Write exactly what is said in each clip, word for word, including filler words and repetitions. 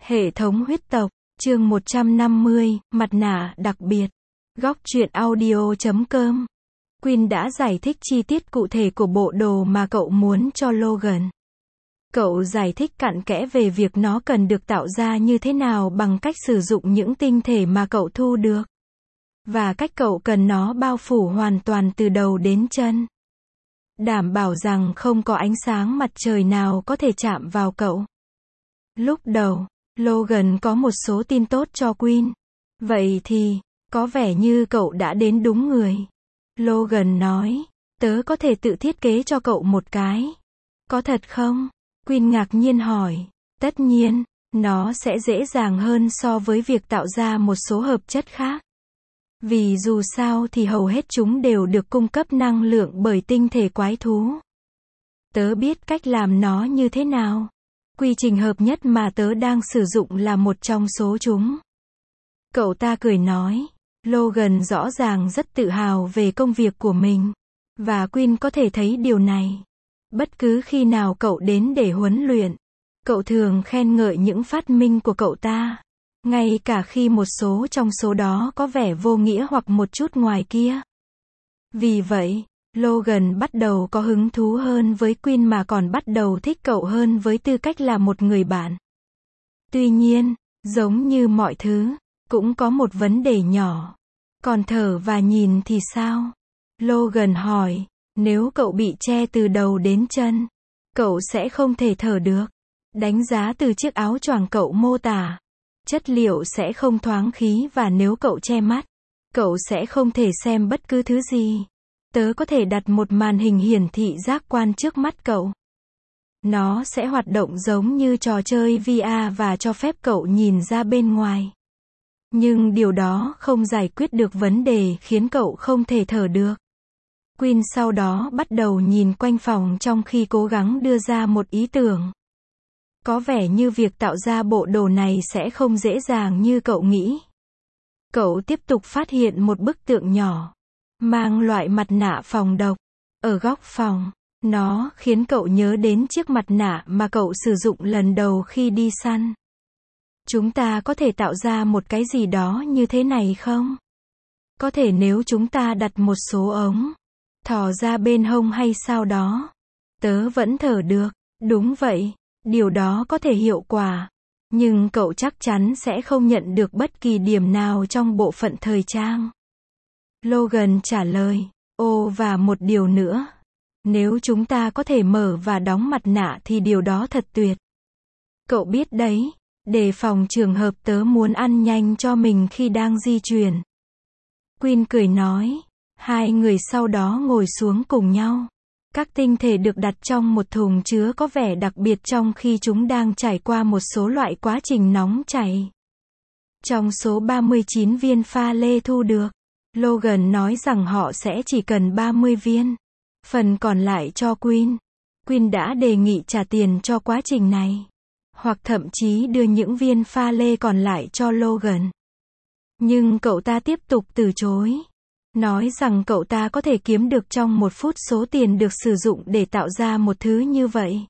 Hệ thống huyết tộc, chương một trăm năm mươi, mặt nạ đặc biệt. Góc truyện audio chấm com. Quinn đã giải thích chi tiết cụ thể của bộ đồ mà cậu muốn cho Logan. Cậu giải thích cặn kẽ về việc nó cần được tạo ra như thế nào bằng cách sử dụng những tinh thể mà cậu thu được. Và cách cậu cần nó bao phủ hoàn toàn từ đầu đến chân. Đảm bảo rằng không có ánh sáng mặt trời nào có thể chạm vào cậu. Lúc đầu, Logan có một số tin tốt cho Quinn. Vậy thì, có vẻ như cậu đã đến đúng người. Logan nói, tớ có thể tự thiết kế cho cậu một cái. Có thật không? Quinn ngạc nhiên hỏi. Tất nhiên, nó sẽ dễ dàng hơn so với việc tạo ra một số hợp chất khác. Vì dù sao thì hầu hết chúng đều được cung cấp năng lượng bởi tinh thể quái thú. Tớ biết cách làm nó như thế nào. Quy trình hợp nhất mà tớ đang sử dụng là một trong số chúng. Cậu ta cười nói. Logan rõ ràng rất tự hào về công việc của mình. Và Quinn có thể thấy điều này. Bất cứ khi nào cậu đến để huấn luyện, cậu thường khen ngợi những phát minh của cậu ta. Ngay cả khi một số trong số đó có vẻ vô nghĩa hoặc một chút ngoài kia. Vì vậy, Logan bắt đầu có hứng thú hơn với Quinn mà còn bắt đầu thích cậu hơn với tư cách là một người bạn. Tuy nhiên, giống như mọi thứ, cũng có một vấn đề nhỏ. Còn thở và nhìn thì sao? Logan hỏi, nếu cậu bị che từ đầu đến chân, cậu sẽ không thể thở được. Đánh giá từ chiếc áo choàng cậu mô tả. Chất liệu sẽ không thoáng khí và nếu cậu che mắt, cậu sẽ không thể xem bất cứ thứ gì. Tớ có thể đặt một màn hình hiển thị giác quan trước mắt cậu. Nó sẽ hoạt động giống như trò chơi vê rờ và cho phép cậu nhìn ra bên ngoài. Nhưng điều đó không giải quyết được vấn đề khiến cậu không thể thở được. Quinn sau đó bắt đầu nhìn quanh phòng trong khi cố gắng đưa ra một ý tưởng. Có vẻ như việc tạo ra bộ đồ này sẽ không dễ dàng như cậu nghĩ. Cậu tiếp tục phát hiện một bức tượng nhỏ, mang loại mặt nạ phòng độc, ở góc phòng. Nó khiến cậu nhớ đến chiếc mặt nạ mà cậu sử dụng lần đầu khi đi săn. Chúng ta có thể tạo ra một cái gì đó như thế này không? Có thể nếu chúng ta đặt một số ống, thò ra bên hông hay sao đó. Tớ vẫn thở được. Đúng vậy. Điều đó có thể hiệu quả. Nhưng cậu chắc chắn sẽ không nhận được bất kỳ điểm nào trong bộ phận thời trang. Logan trả lời. Ồ và một điều nữa. Nếu chúng ta có thể mở và đóng mặt nạ thì điều đó thật tuyệt. Cậu biết đấy, đề phòng trường hợp tớ muốn ăn nhanh cho mình khi đang di chuyển. Quinn cười nói. Hai người sau đó ngồi xuống cùng nhau. Các tinh thể được đặt trong một thùng chứa có vẻ đặc biệt trong khi chúng đang trải qua một số loại quá trình nóng chảy. Trong số ba mươi chín viên pha lê thu được, Logan nói rằng họ sẽ chỉ cần ba mươi viên. Phần còn lại cho Quinn. Quinn đã đề nghị trả tiền cho quá trình này. Hoặc thậm chí đưa những viên pha lê còn lại cho Logan. Nhưng cậu ta tiếp tục từ chối. Nói rằng cậu ta có thể kiếm được trong một phút số tiền được sử dụng để tạo ra một thứ như vậy.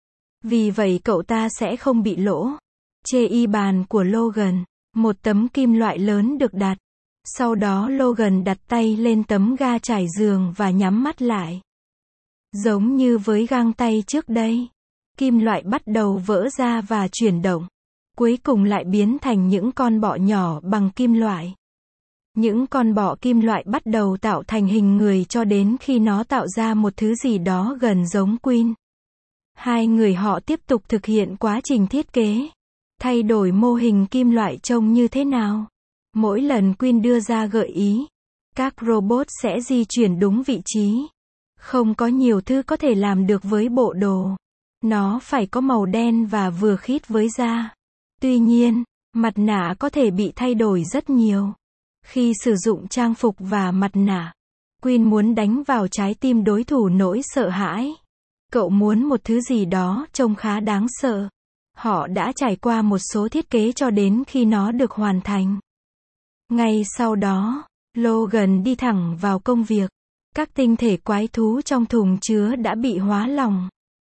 Vì vậy cậu ta sẽ không bị lỗ. Trên y bàn của Logan, một tấm kim loại lớn được đặt. Sau đó Logan đặt tay lên tấm ga trải giường và nhắm mắt lại. Giống như với găng tay trước đây, kim loại bắt đầu vỡ ra và chuyển động. Cuối cùng lại biến thành những con bọ nhỏ bằng kim loại. Những con bọ kim loại bắt đầu tạo thành hình người cho đến khi nó tạo ra một thứ gì đó gần giống Quinn. Hai người họ tiếp tục thực hiện quá trình thiết kế. Thay đổi mô hình kim loại trông như thế nào. Mỗi lần Quinn đưa ra gợi ý, các robot sẽ di chuyển đúng vị trí. Không có nhiều thứ có thể làm được với bộ đồ. Nó phải có màu đen và vừa khít với da. Tuy nhiên, mặt nạ có thể bị thay đổi rất nhiều. Khi sử dụng trang phục và mặt nạ, Quinn muốn đánh vào trái tim đối thủ nỗi sợ hãi. Cậu muốn một thứ gì đó trông khá đáng sợ. Họ đã trải qua một số thiết kế cho đến khi nó được hoàn thành. Ngay sau đó, Logan đi thẳng vào công việc. Các tinh thể quái thú trong thùng chứa đã bị hóa lỏng.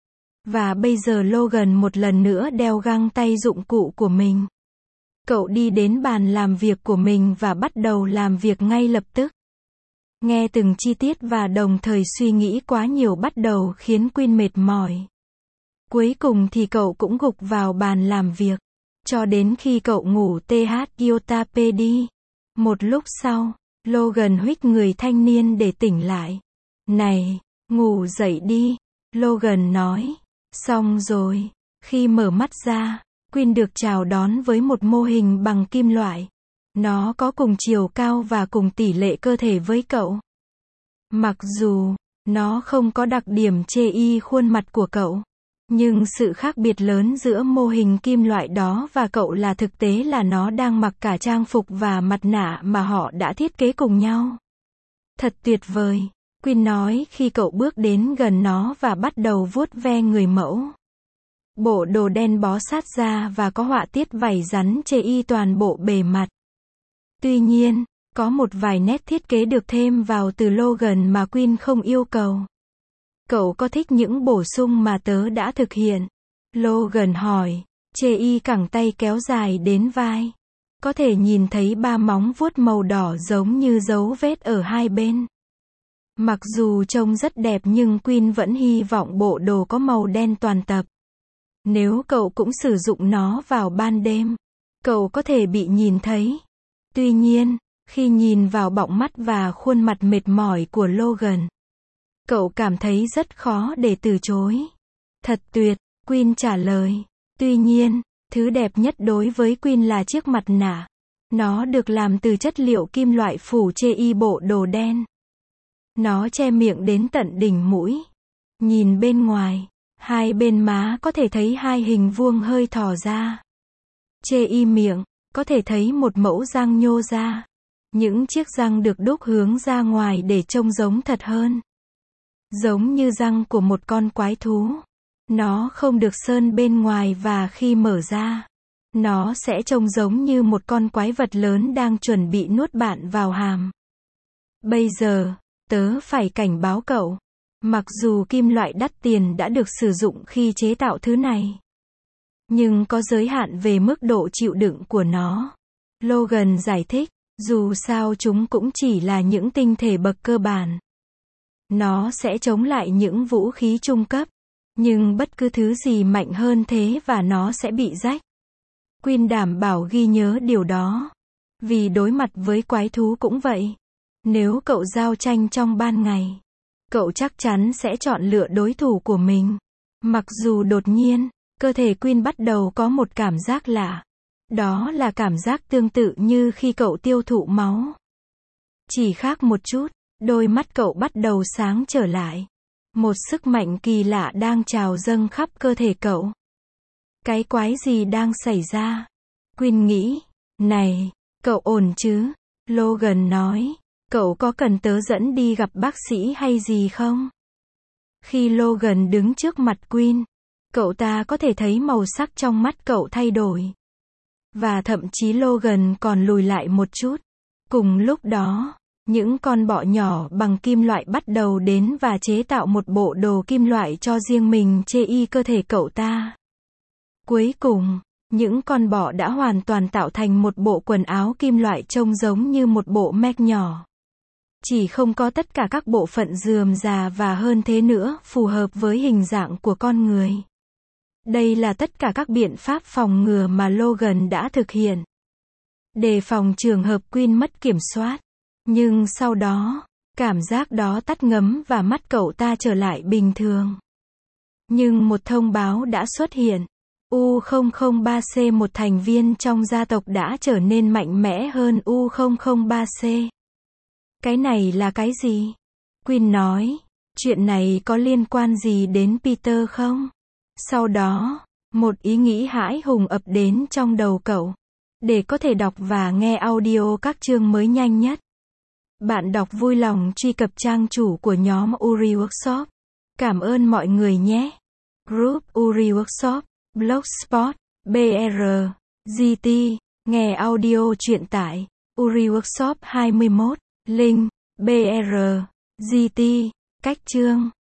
Và bây giờ Logan một lần nữa đeo găng tay dụng cụ của mình. Cậu đi đến bàn làm việc của mình và bắt đầu làm việc ngay lập tức. Nghe từng chi tiết và đồng thời suy nghĩ quá nhiều bắt đầu khiến Quinn mệt mỏi. Cuối cùng thì cậu cũng gục vào bàn làm việc. Cho đến khi cậu ngủ th iota pd. Một lúc sau, Logan huých người thanh niên để tỉnh lại. Này, ngủ dậy đi, Logan nói. Xong rồi. Khi mở mắt ra, Quinn được chào đón với một mô hình bằng kim loại. Nó có cùng chiều cao và cùng tỷ lệ cơ thể với cậu. Mặc dù nó không có đặc điểm chê y khuôn mặt của cậu, nhưng sự khác biệt lớn giữa mô hình kim loại đó và cậu là thực tế là nó đang mặc cả trang phục và mặt nạ mà họ đã thiết kế cùng nhau. Thật tuyệt vời, Quinn nói khi cậu bước đến gần nó và bắt đầu vuốt ve người mẫu. Bộ đồ đen bó sát da và có họa tiết vảy rắn chê y toàn bộ bề mặt. Tuy nhiên, có một vài nét thiết kế được thêm vào từ Logan mà Quinn không yêu cầu. Cậu có thích những bổ sung mà tớ đã thực hiện? Logan hỏi. Chê y cẳng tay kéo dài đến vai. Có thể nhìn thấy ba móng vuốt màu đỏ giống như dấu vết ở hai bên. Mặc dù trông rất đẹp nhưng Quinn vẫn hy vọng bộ đồ có màu đen toàn tập. Nếu cậu cũng sử dụng nó vào ban đêm, cậu có thể bị nhìn thấy. Tuy nhiên, khi nhìn vào bọng mắt và khuôn mặt mệt mỏi của Logan, cậu cảm thấy rất khó để từ chối. Thật tuyệt, Quinn trả lời. Tuy nhiên, thứ đẹp nhất đối với Quinn là chiếc mặt nạ. Nó được làm từ chất liệu kim loại phủ chê y bộ đồ đen. Nó che miệng đến tận đỉnh mũi. Nhìn bên ngoài, hai bên má có thể thấy hai hình vuông hơi thò ra. Chê y miệng, có thể thấy một mẫu răng nhô ra. Những chiếc răng được đúc hướng ra ngoài để trông giống thật hơn. Giống như răng của một con quái thú. Nó không được sơn bên ngoài và khi mở ra, nó sẽ trông giống như một con quái vật lớn đang chuẩn bị nuốt bạn vào hàm. Bây giờ, tớ phải cảnh báo cậu. Mặc dù kim loại đắt tiền đã được sử dụng khi chế tạo thứ này, nhưng có giới hạn về mức độ chịu đựng của nó. Logan giải thích, dù sao chúng cũng chỉ là những tinh thể bậc cơ bản. Nó sẽ chống lại những vũ khí trung cấp, nhưng bất cứ thứ gì mạnh hơn thế và nó sẽ bị rách. Quinn đảm bảo ghi nhớ điều đó. Vì đối mặt với quái thú cũng vậy. Nếu cậu giao tranh trong ban ngày, cậu chắc chắn sẽ chọn lựa đối thủ của mình. Mặc dù đột nhiên, cơ thể Quinn bắt đầu có một cảm giác lạ. Đó là cảm giác tương tự như khi cậu tiêu thụ máu. Chỉ khác một chút, đôi mắt cậu bắt đầu sáng trở lại. Một sức mạnh kỳ lạ đang trào dâng khắp cơ thể cậu. Cái quái gì đang xảy ra? Quinn nghĩ, này, cậu ổn chứ? Logan nói, cậu có cần tớ dẫn đi gặp bác sĩ hay gì không? Khi Logan đứng trước mặt Quinn, cậu ta có thể thấy màu sắc trong mắt cậu thay đổi. Và thậm chí Logan còn lùi lại một chút. Cùng lúc đó, những con bọ nhỏ bằng kim loại bắt đầu đến và chế tạo một bộ đồ kim loại cho riêng mình chê y cơ thể cậu ta. Cuối cùng, những con bọ đã hoàn toàn tạo thành một bộ quần áo kim loại trông giống như một bộ mech nhỏ. Chỉ không có tất cả các bộ phận rườm rà và hơn thế nữa, phù hợp với hình dạng của con người. Đây là tất cả các biện pháp phòng ngừa mà Logan đã thực hiện. Đề phòng trường hợp Quinn mất kiểm soát. Nhưng sau đó, cảm giác đó tắt ngấm và mắt cậu ta trở lại bình thường. Nhưng một thông báo đã xuất hiện. U không không ba C, một thành viên trong gia tộc đã trở nên mạnh mẽ hơn U không không ba C. Cái này là cái gì? Quinn nói, chuyện này có liên quan gì đến Peter không? Sau đó, một ý nghĩ hãi hùng ập đến trong đầu cậu. Để có thể đọc và nghe audio các chương mới nhanh nhất, bạn đọc vui lòng truy cập trang chủ của nhóm Uri Workshop. Cảm ơn mọi người nhé. Group Uri Workshop, Blogspot, bê rờ, giê tê, nghe audio truyện tại Uri Workshop hai mươi mốt, link, bê rờ, giê tê, cách chương.